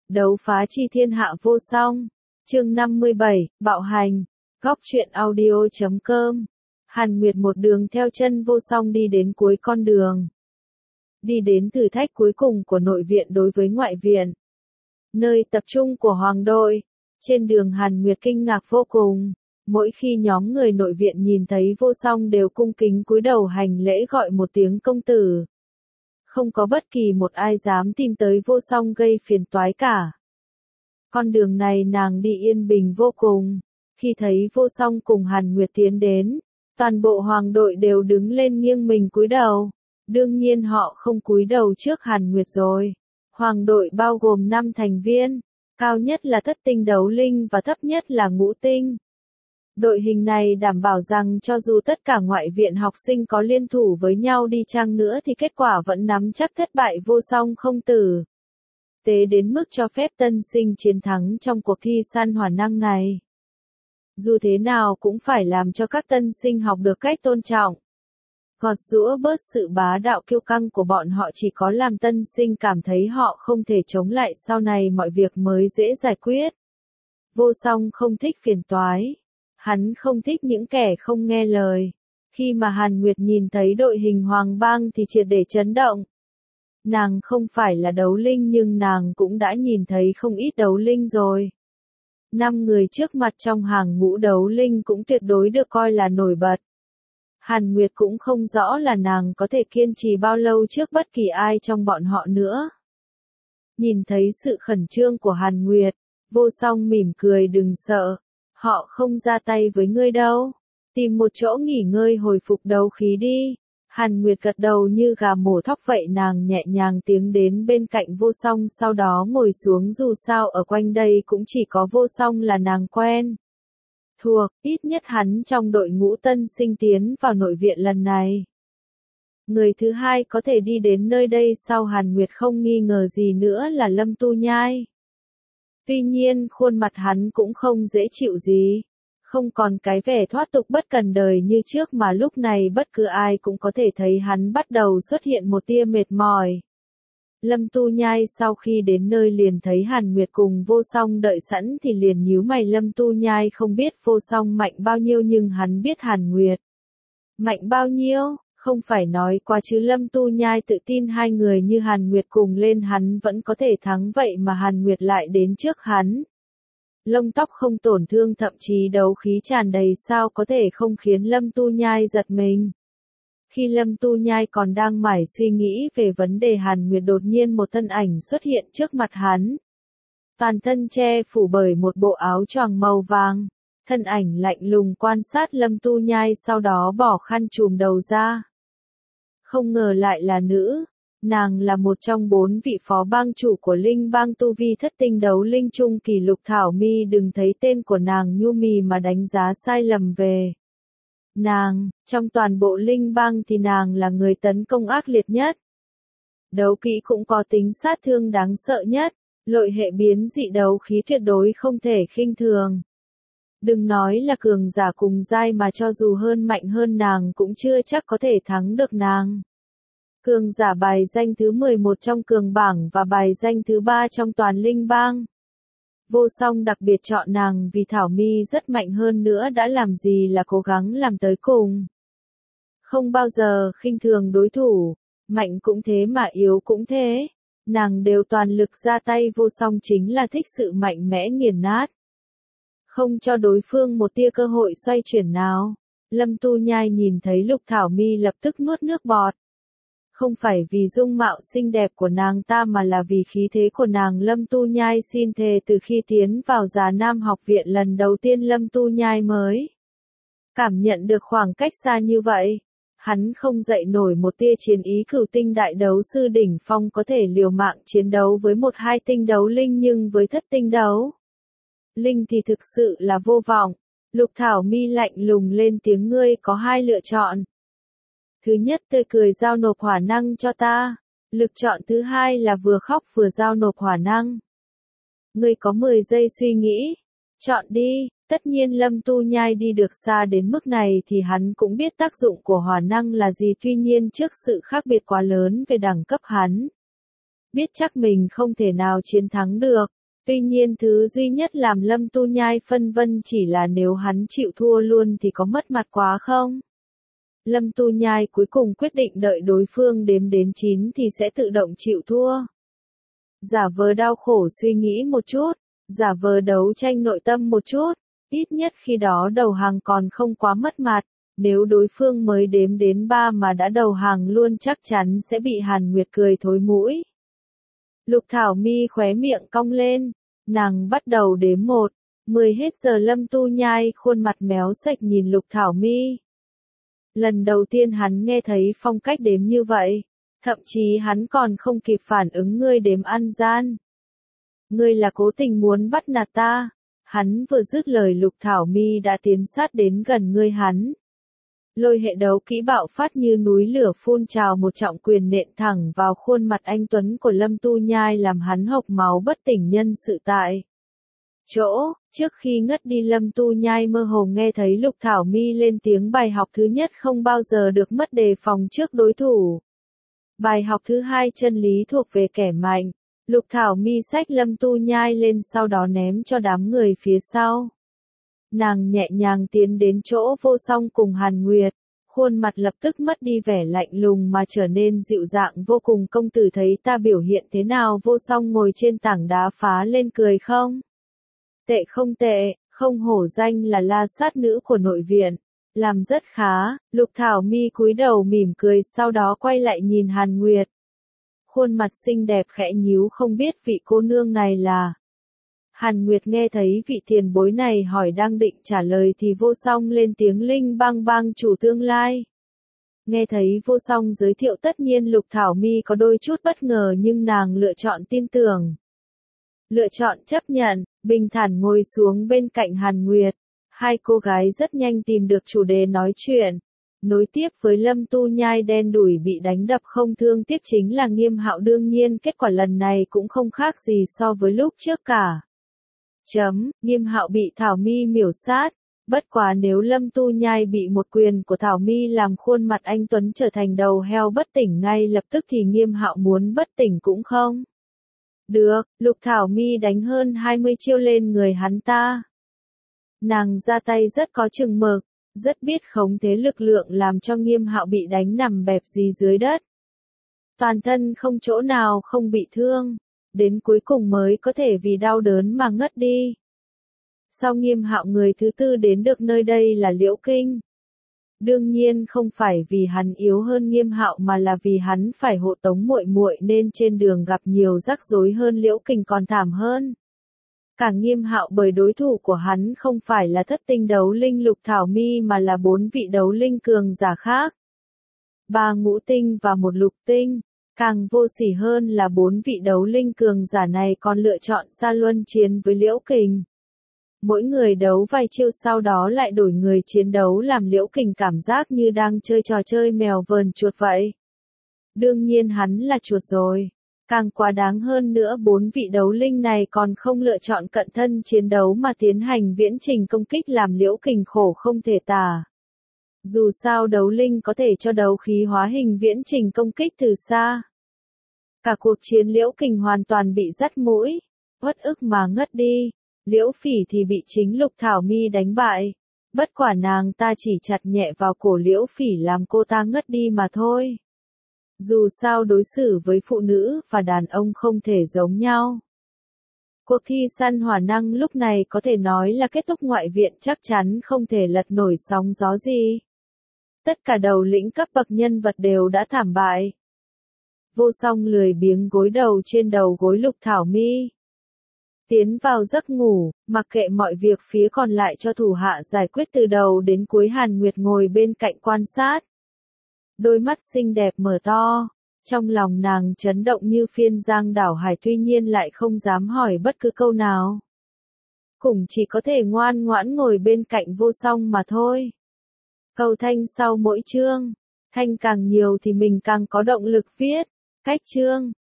Đấu phá chi thiên hạ vô song. Chương 57, bạo hành. Góc truyện audio.com. Hàn Nguyệt một đường theo chân vô song đi đến cuối con đường. Đi đến thử thách cuối cùng của nội viện đối với ngoại viện. Nơi tập trung của hoàng đội. Trên đường Hàn Nguyệt kinh ngạc vô cùng. Mỗi khi nhóm người nội viện nhìn thấy vô song đều cung kính cúi đầu hành lễ gọi một tiếng công tử. Không có bất kỳ một ai dám tìm tới vô song gây phiền toái cả. Con đường này nàng đi yên bình vô cùng. Khi thấy vô song cùng Hàn Nguyệt tiến đến, toàn bộ hoàng đội đều đứng lên nghiêng mình cúi đầu. Đương nhiên họ không cúi đầu trước Hàn Nguyệt rồi. Hoàng đội bao gồm 5 thành viên, cao nhất là thất tinh đấu linh và thấp nhất là ngũ tinh. Đội hình này đảm bảo rằng cho dù tất cả ngoại viện học sinh có liên thủ với nhau đi chăng nữa thì kết quả vẫn nắm chắc thất bại vô song không tử. Tế đến mức cho phép tân sinh chiến thắng trong cuộc thi săn hỏa năng này. Dù thế nào cũng phải làm cho các tân sinh học được cách tôn trọng. Gọt giũa bớt sự bá đạo kiêu căng của bọn họ chỉ có làm tân sinh cảm thấy họ không thể chống lại, sau này mọi việc mới dễ giải quyết. Vô song không thích phiền toái. Hắn không thích những kẻ không nghe lời. Khi mà Hàn Nguyệt nhìn thấy đội hình Hoàng Bang thì triệt để chấn động. Nàng không phải là đấu linh nhưng nàng cũng đã nhìn thấy không ít đấu linh rồi. 5 người trước mặt trong hàng ngũ đấu linh cũng tuyệt đối được coi là nổi bật. Hàn Nguyệt cũng không rõ là nàng có thể kiên trì bao lâu trước bất kỳ ai trong bọn họ nữa. Nhìn thấy sự khẩn trương của Hàn Nguyệt, vô song mỉm cười, đừng sợ. Họ không ra tay với ngươi đâu. Tìm một chỗ nghỉ ngơi hồi phục đấu khí đi. Hàn Nguyệt gật đầu như gà mổ thóc vậy, nàng nhẹ nhàng tiến đến bên cạnh vô song sau đó ngồi xuống, dù sao ở quanh đây cũng chỉ có vô song là nàng quen thuộc, ít nhất hắn trong đội ngũ tân sinh tiến vào nội viện lần này. Người thứ hai có thể đi đến nơi đây sau Hàn Nguyệt không nghi ngờ gì nữa là Lâm Tu Nhai. Tuy nhiên khuôn mặt hắn cũng không dễ chịu gì. Không còn cái vẻ thoát tục bất cần đời như trước mà lúc này bất cứ ai cũng có thể thấy hắn bắt đầu xuất hiện một tia mệt mỏi. Lâm Tu Nhai sau khi đến nơi liền thấy Hàn Nguyệt cùng vô song đợi sẵn thì liền nhíu mày. Lâm Tu Nhai không biết vô song mạnh bao nhiêu nhưng hắn biết Hàn Nguyệt mạnh bao nhiêu. Không phải nói qua chứ Lâm Tu Nhai tự tin hai người như Hàn Nguyệt cùng lên hắn vẫn có thể thắng, vậy mà Hàn Nguyệt lại đến trước hắn. Lông tóc không tổn thương, thậm chí đấu khí tràn đầy, sao có thể không khiến Lâm Tu Nhai giật mình. Khi Lâm Tu Nhai còn đang mải suy nghĩ về vấn đề, Hàn Nguyệt đột nhiên một thân ảnh xuất hiện trước mặt hắn. Toàn thân che phủ bởi một bộ áo choàng màu vàng. Thân ảnh lạnh lùng quan sát Lâm Tu Nhai sau đó bỏ khăn trùm đầu ra. Không ngờ lại là nữ. Nàng là một trong 4 vị phó bang chủ của Linh Bang, tu vi thất tinh đấu linh trung kỳ. Lục Thảo Mi đừng thấy tên của nàng nhu mì mà đánh giá sai lầm về nàng. Trong toàn bộ Linh Bang thì nàng là người tấn công ác liệt nhất. Đấu kỹ cũng có tính sát thương đáng sợ nhất. Lội hệ biến dị đấu khí tuyệt đối không thể khinh thường. Đừng nói là cường giả cùng giai mà cho dù hơn mạnh hơn nàng cũng chưa chắc có thể thắng được nàng. Cường giả bài danh thứ 11 trong cường bảng và bài danh thứ 3 trong toàn Linh Bang. Vô song đặc biệt chọn nàng vì Thảo Mi rất mạnh, hơn nữa đã làm gì là cố gắng làm tới cùng. Không bao giờ khinh thường đối thủ, mạnh cũng thế mà yếu cũng thế. Nàng đều toàn lực ra tay, vô song chính là thích sự mạnh mẽ nghiền nát. Không cho đối phương một tia cơ hội xoay chuyển nào. Lâm Tu Nhai nhìn thấy Lục Thảo Mi lập tức nuốt nước bọt. Không phải vì dung mạo xinh đẹp của nàng ta mà là vì khí thế của nàng. Lâm Tu Nhai xin thề từ khi tiến vào Già Nam học viện lần đầu tiên Lâm Tu Nhai mới cảm nhận được khoảng cách xa như vậy. Hắn không dậy nổi một tia chiến ý. Cửu tinh đại đấu sư đỉnh phong có thể liều mạng chiến đấu với 1-2 tinh đấu linh, nhưng với thất tinh đấu linh thì thực sự là vô vọng. Lục Thảo Mi lạnh lùng lên tiếng, ngươi có 2 lựa chọn. Thứ nhất, tươi cười giao nộp hỏa năng cho ta. Lựa chọn thứ hai là vừa khóc vừa giao nộp hỏa năng. Ngươi có 10 giây suy nghĩ. Chọn đi. Tất nhiên Lâm Tu Nhai đi được xa đến mức này thì hắn cũng biết tác dụng của hỏa năng là gì, tuy nhiên trước sự khác biệt quá lớn về đẳng cấp hắn biết chắc mình không thể nào chiến thắng được. Tuy nhiên thứ duy nhất làm Lâm Tu Nhai phân vân chỉ là nếu hắn chịu thua luôn thì có mất mặt quá không? Lâm Tu Nhai cuối cùng quyết định đợi đối phương đếm đến 9 thì sẽ tự động chịu thua. Giả vờ đau khổ suy nghĩ một chút, giả vờ đấu tranh nội tâm một chút, ít nhất khi đó đầu hàng còn không quá mất mặt, nếu đối phương mới đếm đến 3 mà đã đầu hàng luôn chắc chắn sẽ bị Hàn Nguyệt cười thối mũi. Lục Thảo Mi khóe miệng cong lên, nàng bắt đầu đếm 1, 10 hết giờ. Lâm Tu Nhai khuôn mặt méo sạch nhìn Lục Thảo Mi. Lần đầu tiên hắn nghe thấy phong cách đếm như vậy, thậm chí hắn còn không kịp phản ứng ngươi đếm ăn gian. Ngươi là cố tình muốn bắt nạt ta. Hắn vừa dứt lời Lục Thảo Mi đã tiến sát đến gần ngươi hắn. Lôi hệ đấu kỹ bạo phát như núi lửa phun trào, một trọng quyền nện thẳng vào khuôn mặt anh tuấn của Lâm Tu Nhai làm hắn hộc máu bất tỉnh nhân sự tại chỗ. Trước khi ngất đi Lâm Tu Nhai mơ hồ nghe thấy Lục Thảo Mi lên tiếng bài học thứ nhất không bao giờ được mất đề phòng trước đối thủ. Bài học thứ hai chân lý thuộc về kẻ mạnh. Lục Thảo Mi xách Lâm Tu Nhai lên sau đó ném cho đám người phía sau. Nàng nhẹ nhàng tiến đến chỗ Vô Song cùng Hàn Nguyệt, khuôn mặt lập tức mất đi vẻ lạnh lùng mà trở nên dịu dàng vô cùng. Công tử thấy ta biểu hiện thế nào? Vô Song ngồi trên tảng đá phá lên cười không? Tệ không tệ, không hổ danh là la sát nữ của nội viện. Làm rất khá. Lục Thảo Mi cúi đầu mỉm cười sau đó quay lại nhìn Hàn Nguyệt. Khuôn mặt xinh đẹp khẽ nhíu, không biết vị cô nương này là. Hàn Nguyệt nghe thấy vị tiền bối này hỏi đang định trả lời thì Vô Song lên tiếng Linh Bang Bang chủ tương lai. Nghe thấy Vô Song giới thiệu tất nhiên Lục Thảo Mi có đôi chút bất ngờ nhưng nàng lựa chọn tin tưởng. Lựa chọn chấp nhận, bình thản ngồi xuống bên cạnh Hàn Nguyệt. Hai cô gái rất nhanh tìm được chủ đề nói chuyện. Nối tiếp với Lâm Tu Nhai đen đủi bị đánh đập không thương tiếc chính là Nghiêm Hạo, đương nhiên kết quả lần này cũng không khác gì so với lúc trước cả. Nghiêm Hạo bị Thảo Mi miểu sát, bất quá nếu Lâm Tu Nhai bị một quyền của Thảo Mi làm khuôn mặt anh tuấn trở thành đầu heo bất tỉnh ngay lập tức thì Nghiêm Hạo muốn bất tỉnh cũng không được. Lục Thảo Mi đánh hơn 20 chiêu lên người hắn ta. Nàng ra tay rất có chừng mực, rất biết khống chế lực lượng làm cho Nghiêm Hạo bị đánh nằm bẹp dí dưới đất. Toàn thân không chỗ nào không bị thương, đến cuối cùng mới có thể vì đau đớn mà ngất đi. Sau Nghiêm Hạo người thứ tư đến được nơi đây là Liễu Kinh. Đương nhiên không phải vì hắn yếu hơn Nghiêm Hạo mà là vì hắn phải hộ tống muội muội nên trên đường gặp nhiều rắc rối hơn Liễu Kinh còn thảm hơn. Cả Nghiêm Hạo bởi đối thủ của hắn không phải là thất tinh đấu linh Lục Thảo Mi mà là 4 vị đấu linh cường giả khác. 3 ngũ tinh và 1 lục tinh. Càng vô sỉ hơn là 4 vị đấu linh cường giả này còn lựa chọn sa luân chiến với Liễu Kình. Mỗi người đấu vài chiêu sau đó lại đổi người chiến đấu làm Liễu Kình cảm giác như đang chơi trò chơi mèo vờn chuột vậy. Đương nhiên hắn là chuột rồi. Càng quá đáng hơn nữa 4 vị đấu linh này còn không lựa chọn cận thân chiến đấu mà tiến hành viễn trình công kích làm Liễu Kình khổ không thể tả. Dù sao đấu linh có thể cho đấu khí hóa hình viễn trình công kích từ xa. Cả cuộc chiến Liễu Kình hoàn toàn bị dắt mũi, uất ức mà ngất đi. Liễu Phỉ thì bị chính Lục Thảo Mi đánh bại. Bất quả nàng ta chỉ chặt nhẹ vào cổ Liễu Phỉ làm cô ta ngất đi mà thôi. Dù sao đối xử với phụ nữ và đàn ông không thể giống nhau. Cuộc thi săn hỏa năng lúc này có thể nói là kết thúc, ngoại viện chắc chắn không thể lật nổi sóng gió gì. Tất cả đầu lĩnh cấp bậc nhân vật đều đã thảm bại. Vô Song lười biếng gối đầu trên đầu gối Lục Thảo Mi. Tiến vào giấc ngủ, mặc kệ mọi việc phía còn lại cho thủ hạ giải quyết từ đầu đến cuối. Hàn Nguyệt ngồi bên cạnh quan sát. Đôi mắt xinh đẹp mở to, trong lòng nàng chấn động như phiên giang đảo hải, tuy nhiên lại không dám hỏi bất cứ câu nào. Cũng chỉ có thể ngoan ngoãn ngồi bên cạnh Vô Song mà thôi. Câu thanh sau mỗi chương, thanh càng nhiều thì mình càng có động lực viết. Cách chương